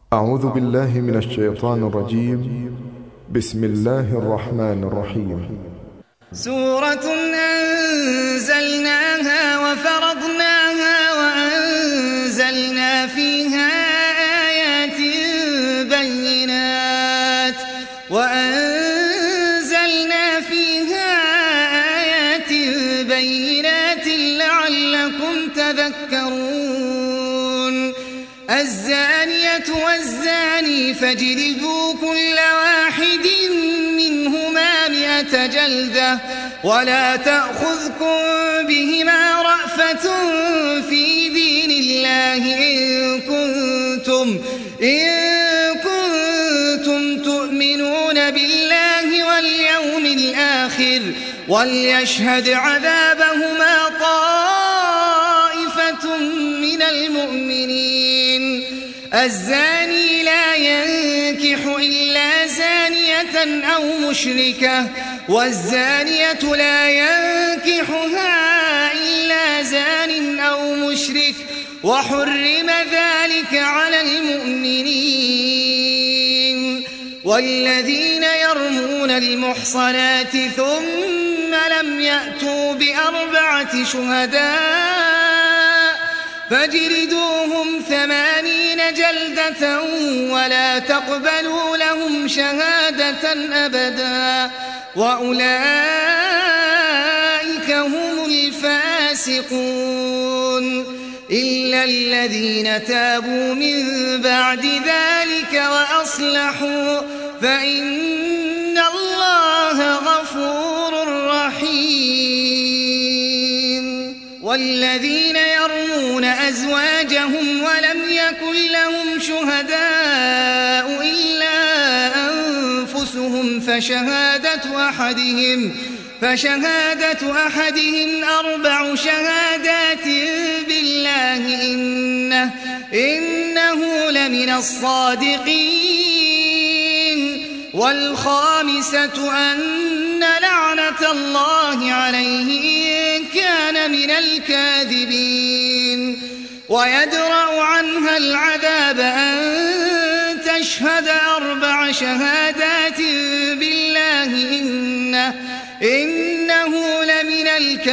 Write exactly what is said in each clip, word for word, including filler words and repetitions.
أعوذ بالله من الشيطان الرجيم. بسم الله الرحمن الرحيم. سورة أنزلناها وفرضناها وأنزلنا فيها آيات بينات وأنزلنا فيها آيات بينات لعلكم تذكرون. الزانية والزاني فاجلدوا كل واحد منهما مئة جلدة ولا تأخذكم بهما رأفة في دين الله إن كنتم, إن كنتم تؤمنون بالله واليوم الآخر وليشهد عذابهما طائفة من المؤمنين. الزاني لا ينكح إلا زانية أو مشركة والزانية لا ينكحها إلا زان أو مشرك وحرم ذلك على المؤمنين. والذين يرمون المحصنات ثم لم يأتوا بأربعة شهداء فاجلدوهم ثمانين جلدة ولا تقبلوا لهم شهادة أبدا وأولئك هم الفاسقون. إلا الذين تابوا من بعد ذلك وأصلحوا فإن الله غفور رحيم. والذين يرمون أزواجهم ولم يكن لهم شهداء إلا أنفسهم فشهادة أحدهم فشهادة أحدهم أربع شهادات بالله إنه, إنه لمن الصادقين. والخامسة أن لعنة الله عليه إن كان من الكاذبين. ويدرأ عنها العذاب أن تشهد أربع شهادات بالله إنه, إنه لمن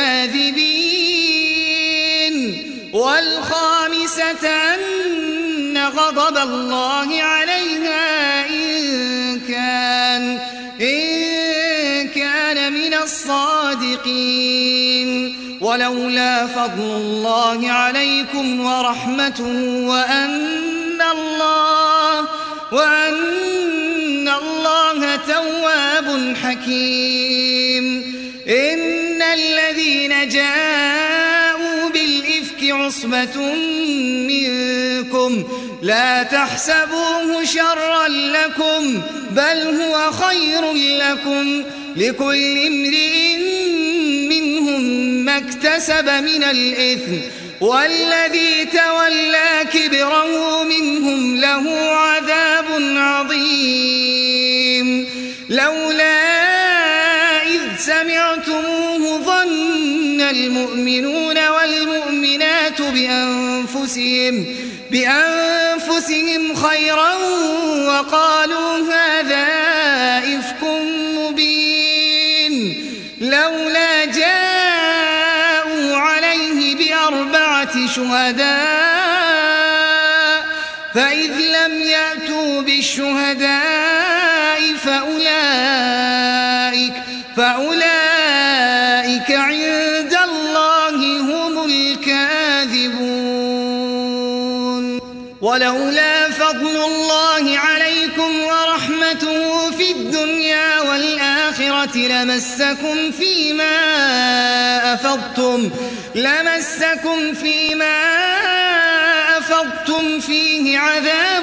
الكاذبين. والخامسة أن غضب الله عليها إن كان, إن كان من الصادقين. ولولا فضل الله عليكم ورحمته وأن الله, وأن الله تواب حكيم. إن الذين جاءوا بالإفك عصبة منكم لا تحسبوه شرا لكم بل هو خير لكم لكل امرئ منهم ما اكتسب من الإثم والذي تولى كبره منهم له عذاب عظيم. لولا إذ سمعتموه ظن المؤمنون والمؤمنات بأنفسهم, بأنفسهم خيرا وقالوا هذا إفك مبين. لولا جاءوا عليه بأربعة شهداء فإذ لم يأتوا بالشهداء فأولئك, فأولئك عند الله هم الكاذبون. ولولا فضل الله عليكم ورحمته في الدنيا والآخرة لمسكم فيما أفضتم, لمسكم فيما أفضتم فيه عذاب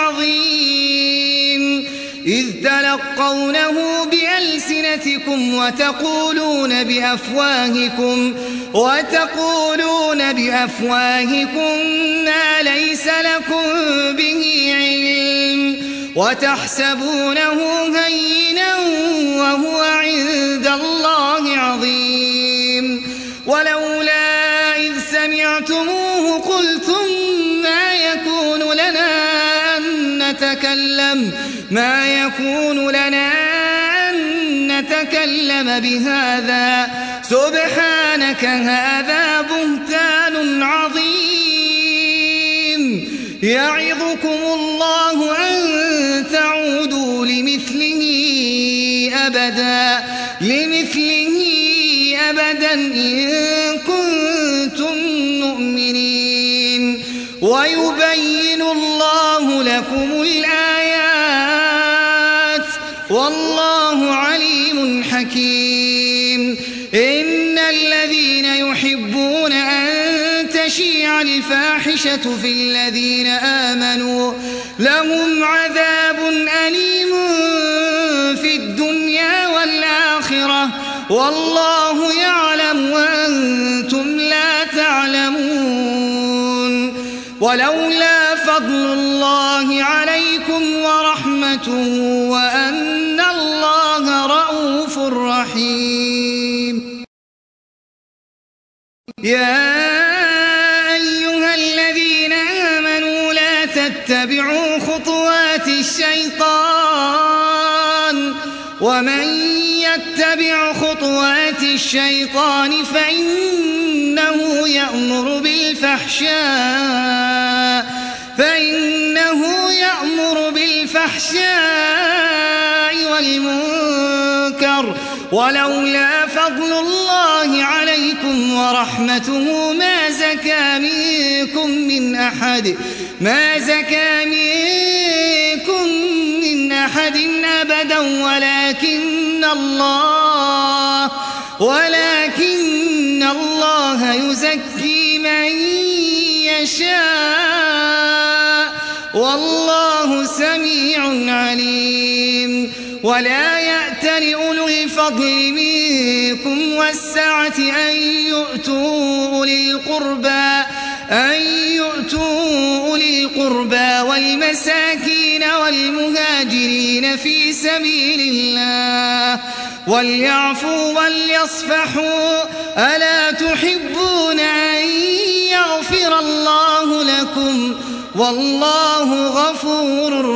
عظيم. إذ تلقونه بألسنتكم وتقولون بأفواهكم, وتقولون بأفواهكم ما ليس لكم به علم وتحسبونه هينا وهو عند الله عظيم. ولولا إذ سمعتموه قلتم ما يكون لنا أن نتكلم ما يكون لنا أن نتكلم بهذا سبحانك هذا بهتان عظيم يعظكم الله أن تعودوا لمثله أبدا لمثله أبدا إن كنتم مؤمنين ويبين الله لكم الآيات والله عليم حكيم إن الذين يحبون أن تشيع الفاحشة في الذين آمنوا لهم عذاب أليم في الدنيا والآخرة والله يعلم وأنتم لا تعلمون ولولا فضل الله عليكم ورحمته وأن الله رؤوف رحيم يا أيها الذين آمنوا لا تتبعوا خطوات الشيطان ومن يتبع خطوات الشيطان فإنه يأمر بالفحشاء فإنه يأمر بالفحشاء والمنكر ولولا فضل الله عليكم ورحمته ما زكى منكم من أحد ما زكى منكم من أحد أبدا ولكن الله ولكن الله يزكي من يشاء والله سميع عليم ولا يأتل أولو الفضل منكم والسعة أن يؤتوا أولي القربى أن يؤتوا أولي القربى والمساكين والمهاجرين في سبيل الله وليعفوا وليصفحوا ألا تحبون أن يغفر الله لكم والله غفور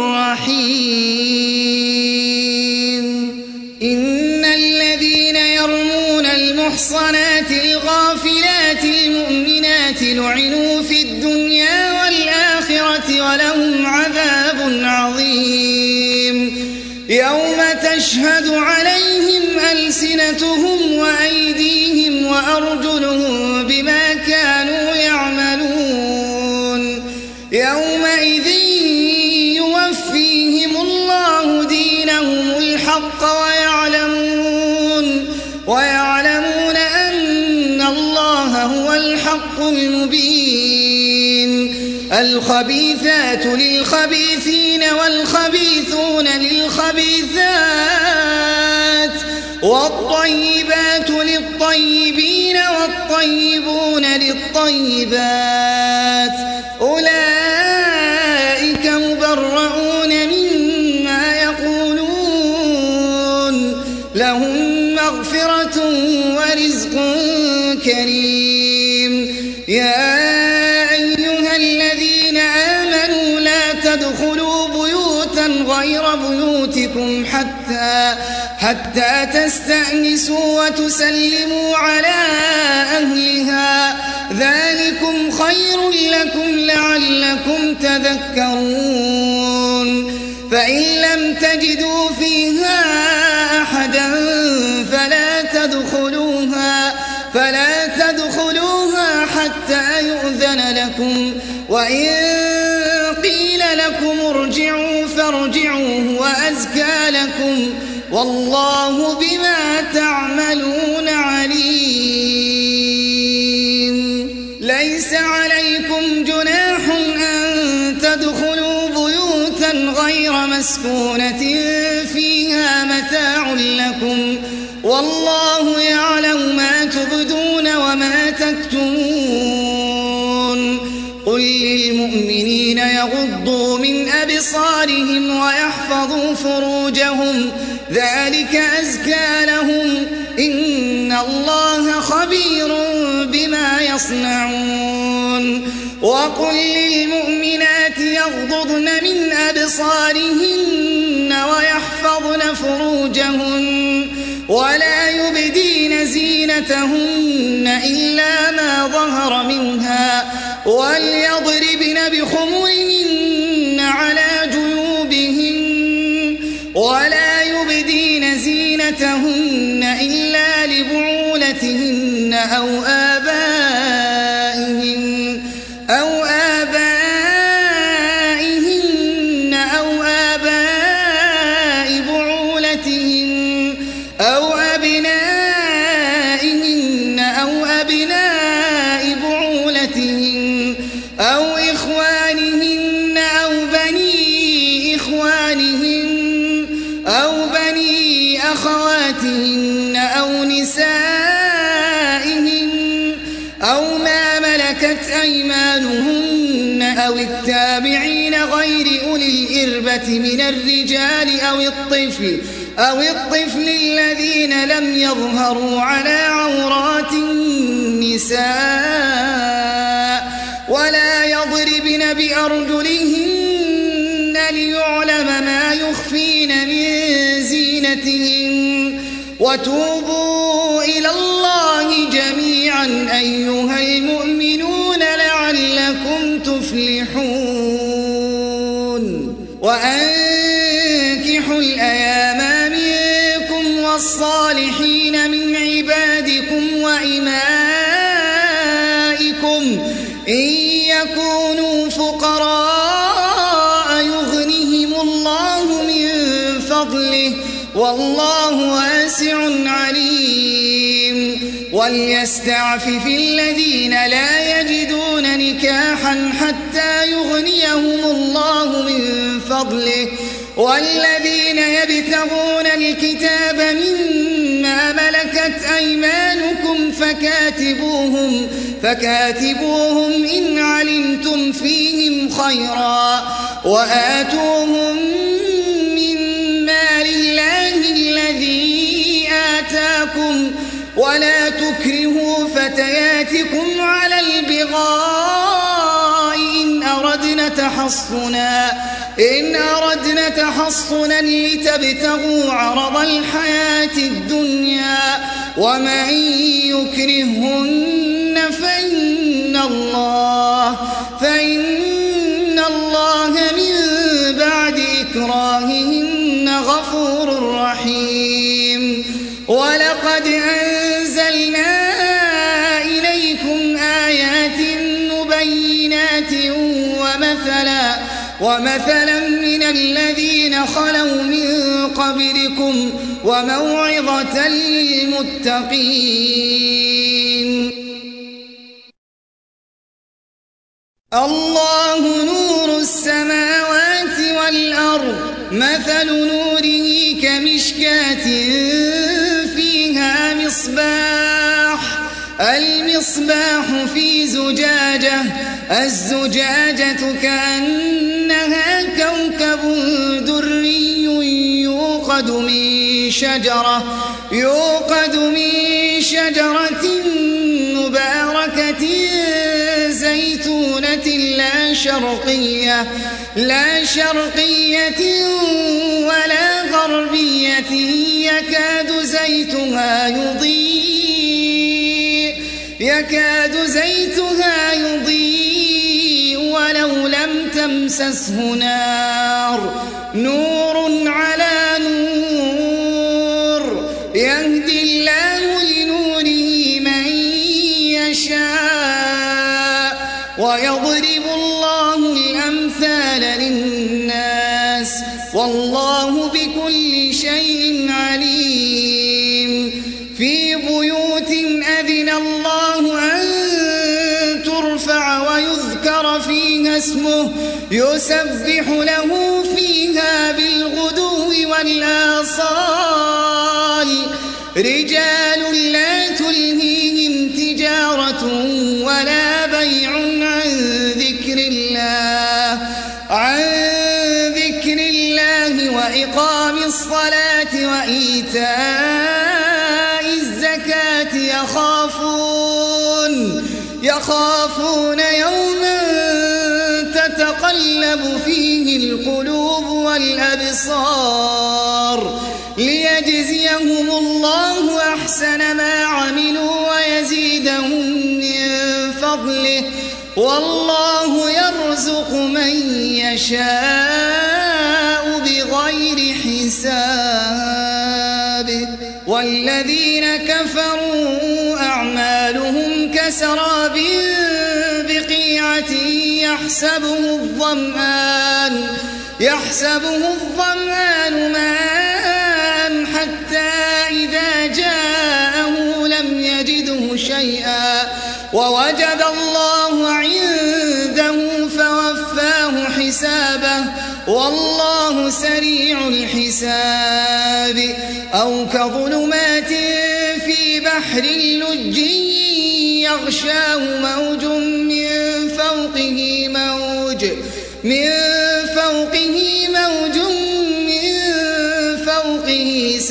رحيم إن الذين يرمون المحصنات الغافلات المؤمنات لعنوا في الدنيا والآخرة ولهم عذاب عظيم يوم تشهد عليهم ألسنتهم وأيديهم وأرجلهم بما كانوا يعملون يومئذ يوفيهم الله دينهم الحق ويعلمون ويعلمون أن الله هو الحق المبين الخبيثات للخبيثين والخبيثون للخبيثات والطيبات للطيبين والطيبون للطيبات أولئك مبرؤون مما يقولون لهم مغفرة ورزق كريم يا أيها الذين آمنوا لا تدخلوا بيوتا غير بيوتكم حتى حتى تستأنسوا وتسلموا على أهلها ذلكم خير لكم لعلكم تذكرون فإن لم تجدوا فيها أحدا فلا تدخلوها فلا تدخلوها حتى يؤذن لكم وإن قيل لكم ارجعوا فارجعوا هو أزكى لكم والله بما تعملون عليم ليس عليكم جناح أن تدخلوا بيوتا غير مسكونة فيها متاع لكم والله يعلم ما تبدون وما تكتمون قل للمؤمنين يغضوا من أبصارهم ويحفظوا فروجهم ذلك أزكى لهم إن الله خبير بما يصنعون وقل للمؤمنات يغضضن من أبصارهن ويحفظن فروجهن ولا يبدين زينتهن إلا ما ظهر منها وليضربن بخمرهن على جيوبهن ولا يبدين زينتهن إلا لبعولتهن أو آبائهن أو آبائهن أو آباء بعولتهن أو أبنائهن أو أبناء بعولتهن أو إخوانهن أو بني إخوانهن أو بني أخواتهن أو نسائهن أو ما ملكت أيمانهن أو التابعين غير أولي الإربة من الرجال أو الطفل أو الطفل الذين لم يظهروا على عورات النساء ولا يضربن بأرجلهن ليعلم ما يخفين من زينتهن وتوبوا إلى الله جميعا أيها المؤمنون لعلكم تفلحون وأنكحوا الأيام منكم والصالحين من عبادكم وإمائكم إن يكونوا فقراء يغنهم الله من فضله والله واسع عليم وليستعفف الذين لا يجدون نكاحا حتى يغنيهم الله من فضله والذين يبتغون الكتاب مما ملكت أيمانكم فكاتبوهم فكاتبوهم إن علمتم فيهم خيرا وآتوهم من مال الله الذي آتاكم ولا تكرهوا فتياتكم على البغاء إن أردنا تحصنا إن أردنا تحصنا لتبتغوا عرض الحياة الدنيا ومن يكرهن فإن الله فإن الله من بعد إكراههن غفور رحيم ولقد أنزلنا إليكم آيات مبينات ومثلا ومثلا من الذين خلوا من قبلكم وموعظة للمتقين الله نور السماوات والأرض مثل نوره كمشكاة فيها مصباح المصباح في زجاجة الزجاجة كأنها كوكب دري يوقد من شجرة يوقد من شجرة مباركة زيتونة لا شرقية لا شرقية ولا غربية يكاد زيتها يضيء يكاد زيتها يضيء ولو لم تمسسه نار نور على نور يهدي الله لنوره من يشاء ويضرب الله الأمثال للناس والله بكل شيء عليم في بيوت أذن الله أن ترفع ويذكر فيها اسمه يسبح له فيها بالغدو والآصال رجال لا تلهيهم تجارة ولا بيع عن ذكر الله عن ذكر الله وإقام الصلاة وإيتاء الزكاة يخافون يخافون يوما تلهب فيه القلوب والأبصار ليجزيهم الله أحسن ما عملوا ويزيدهم من فضله والله يرزق من يشاء بغير حساب. والذين كفروا أعمالهم كسراب بقيعة يحسبه الظمآن يحسبه الظمآن ماء حتى إذا جاءه لم يجده شيئا ووجد الله عنده فوفاه حسابه والله سريع الحساب. أو كظلمات في بحر لجي يغشاه موج من فوقه موج من فوقه موج من فوقه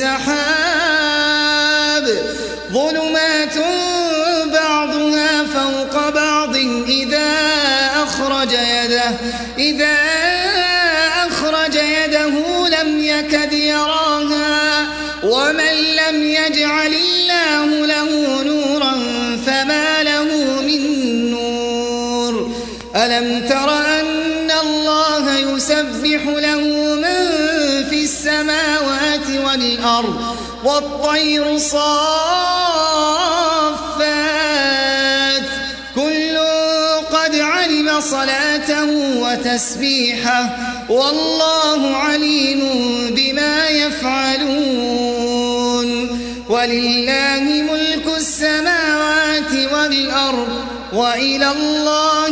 سحاب ظلمات بعضها فوق بعض إذا أخرج يده إذا أخرج يده لم يكد يراها ومن لم يجعل الله له نورا فما له من نور. ألم تر أن الله يسبح له من في السماوات والأرض والطير صافات كل قد علم صلاته وتسبيحه والله عليم بما يفعلون. ولله ملك السماوات والأرض وإلى الله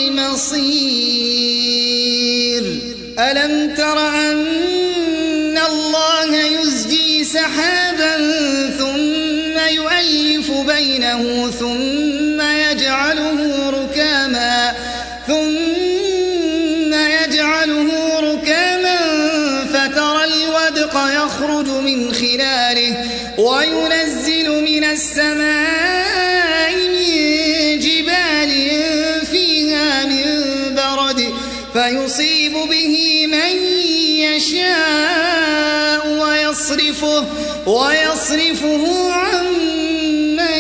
المصير. ألم تر أن الله يزجي سحابا ثم يؤلف بينه ثم يجعله ركاما ثم يجعله ركاما فترى الودق يخرج من خلاله وينزل من السماء من جبال فيها من برد فيصيب به من يشاء ويصرفه ويصرفه عن من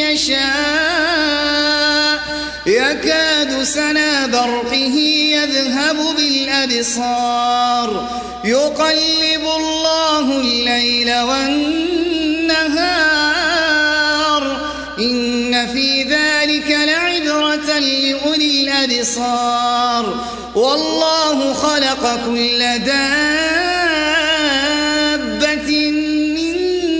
يشاء يكاد سنا برقه يذهب بالأبصار يقلب الله الليل والنهار إن في ذلك لعبرة لأولي الأبصار. والله خلق كل دابة من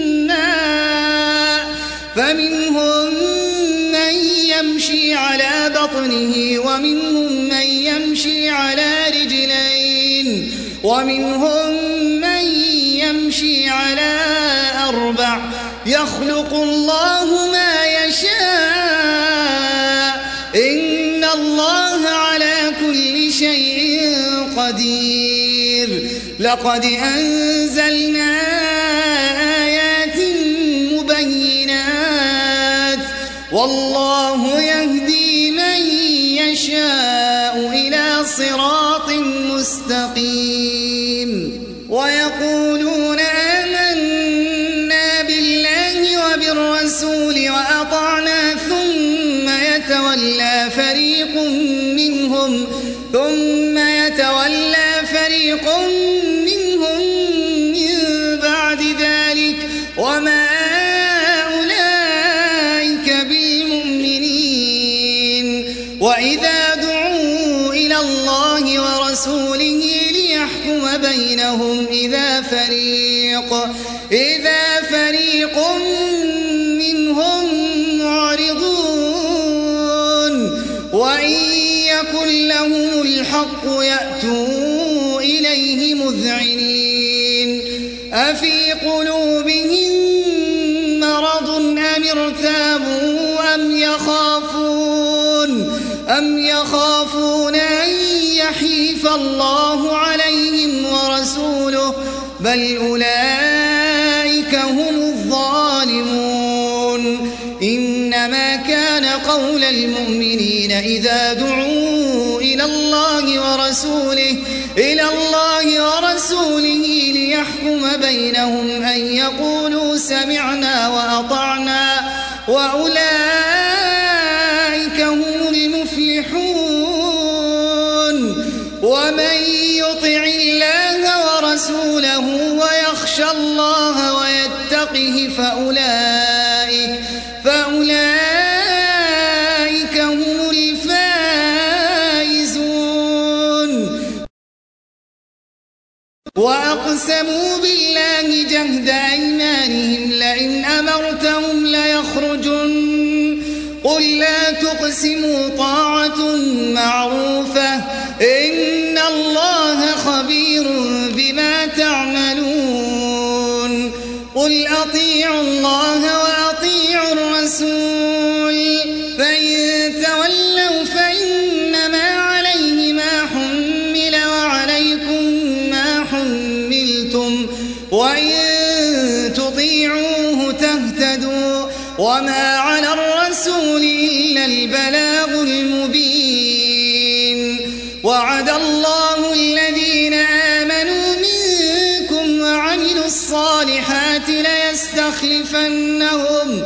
ماء فمنهم من يمشي على بطنه ومنهم من يمشي على رجلين ومنهم من يمشي على أربع يخلق الله ما يشاء إن الله على كل شيء قدير. لقد أنزلنا آيات مبينات والله يهدي من يشاء إلى صراط مستقيم. ويقولون آمنا بالله وبالرسول وأطعنا ثم يتولى فريق منهم ثم يتولى فريق منهم من بعد ذلك وما أولئك بالمؤمنين. وإذا دعوا إلى الله ورسوله ليحكم بينهم إذا فريق إذا فريق منهم معرضون وإن يكن لهم الحق يأتوا إليه مذعنين. أفي قلوبهم مرض أم ارتابوا أم يخافون أم يخافون أن يحيف الله عليهم ورسوله بل أولئك هم الظالمون. إنما كان قول المؤمنين إذا دعوا إلى الله ورسوله ورسوله إلى الله ورسوله ليحكم بينهم أن يقولوا سمعنا وأطعنا وأولئك هم المفلحون ومن يطع الله ورسوله ويخشى الله ويتقه فأولئك فأولئك هم الفائزون وأقسموا بالله جهد أيمانهم لئن أمرتهم ليخرجن قل لا تقسموا طاعة معروفة إن الله خبير بما تعملون قل أطيعوا الله وأطيعوا الرسول فإن تولوا فإنما عليه ما حمل وعليكم ما حملتم وإن تطيعوه تهتدوا وما على الرسول إلا البلاغ المبين وعد الله الذين آمنوا منكم وعملوا الصالحات ليستخلفنهم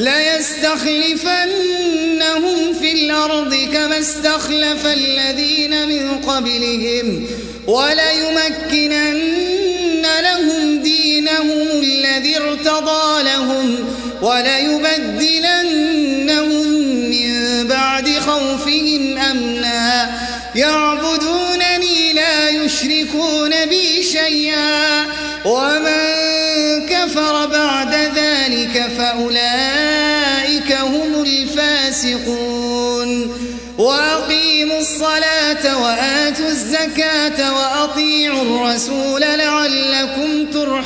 ليستخلفنهم في الأرض كما استخلف الذين من قبلهم وليمكنن لهم دينهم الذي ارتضى لهم وليبدلنهم من بعد خوفهم أمنا يعبدونني لا يشركون بي شيئا ومن كفر بعد ذلك فأولئك هم الفاسقون وأقيموا الصلاة وآتوا الزكاة وأطيعوا الرسول لعلكم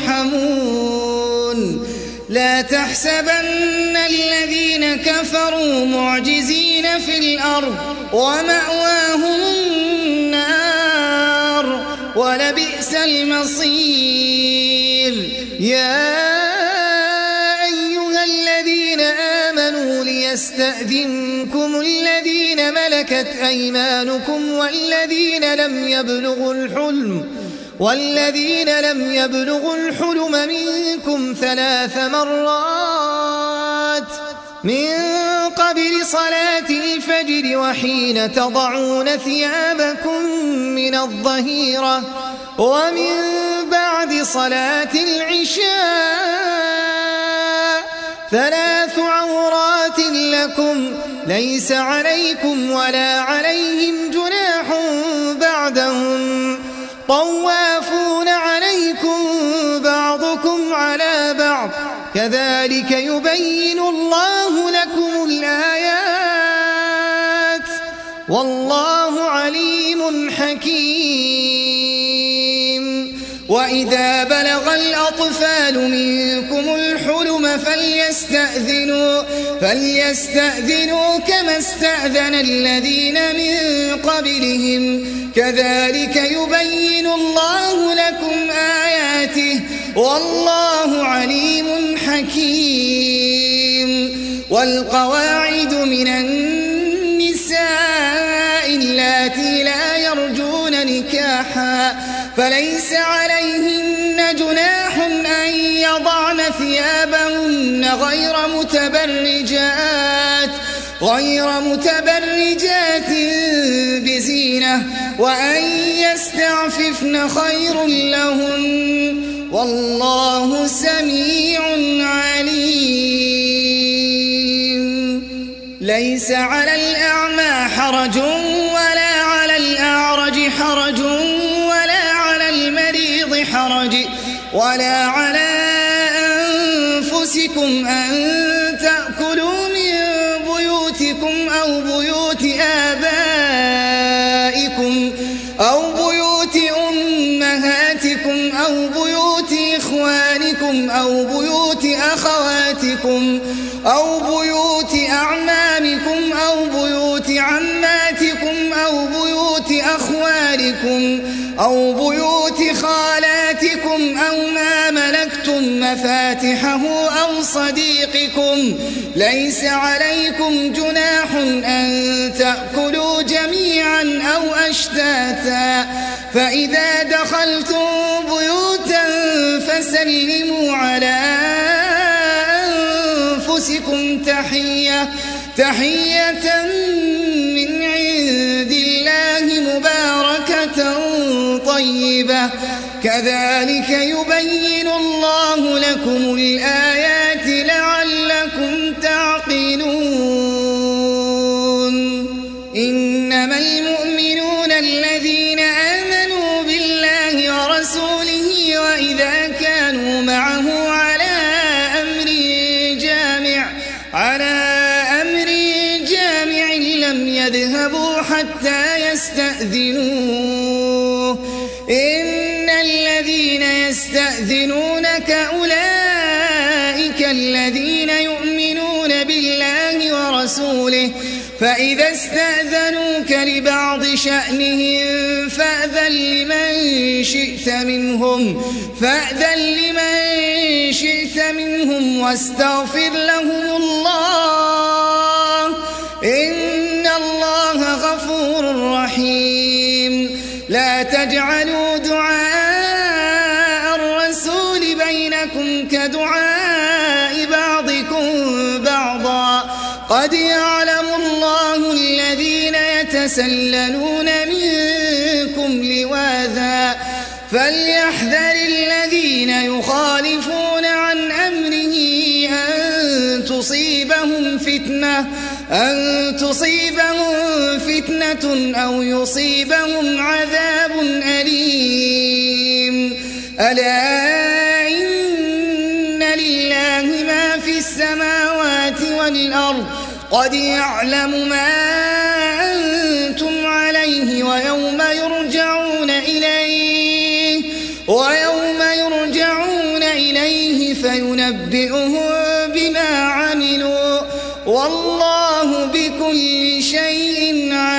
ترحمون لا تحسبن الذين كفروا معجزين في الأرض ومأواهم النار ولبئس المصير يا أيها الذين آمنوا ليستأذنكم الذين ملكت أيمانكم والذين لم يبلغوا الحلم والذين لم يبلغوا الحلم منكم ثلاث مرات من قبل صلاة الفجر وحين تضعون ثيابكم من الظهيرة ومن بعد صلاة العشاء ثلاث عورات لكم ليس عليكم ولا عليهم جناح بعدهم طوافون عليكم بعضكم على بعض كذلك يبين الله لكم الآيات والله عليم حكيم وإذا بلغ الأطفال منكم الحلم فليستأذنوا فليستأذنوا كما استأذن الذين من قبلهم كذلك يبين الله لكم آياته والله عليم حكيم والقواعد من النساء اللاتي لا يرجون نكاحا فليس عليهن جناح أن يضعن ثيابهن غير متبرجات غير متبرجات بزينة وأن يستعففن خير لهن والله سميع عليم ليس على الأعمى حرج ولا على الأعرج حرج ولا على المريض حرج ولا على أنفسكم أن تأكلوا من بيوتكم أو بيوت آبائكم أو بيوت أمهاتكم أو بيوت إخوانكم أو بيوت أخواتكم أو بيوت أعمامكم أو بيوت عماتكم أو بيوت أخوالكم أو بيوت خالاتكم أو ما ملكتم مفاتحه أو صديقكم ليس عليكم جناح أن تأكلوا جميعا أو أشتاتا فإذا دخلتم بيوتا فسلموا على أنفسكم تحية تحية من عند الله مباركة طيبة كذلك يبين الله لكم الآيات لعلكم تعقلون إنما المؤمنون الذين آمنوا بالله ورسوله وإذا كانوا معه على أمر جامع على أمر جامع لم يذهبوا حتى يستأذنوه إن الذين يستأذنونك أولئك الذين يؤمنون بالله ورسوله فإذا استأذنوك لبعض شأنهم فأذن لمن شئت منهم فأذن لمن شئت منهم واستغفر لهم الله إن الله غفور رحيم لا تجعلوا دعاء الرسول بينكم كدعاء بعضكم بعضا قد يعلم الله الذين يتسللون منكم لواذا فليحذر الذين يخالفون عن أمره أن تصيبهم فتنة أن تصيبهم فتنة أو يصيبهم عذاب أليم ألا إن لله ما في السماوات والأرض قد يعلم ما أنتم عليه ويوم يرجعون إليه ويوم يرجعون إليه فينبئهم بما عملوا والله بكل شيء عليم.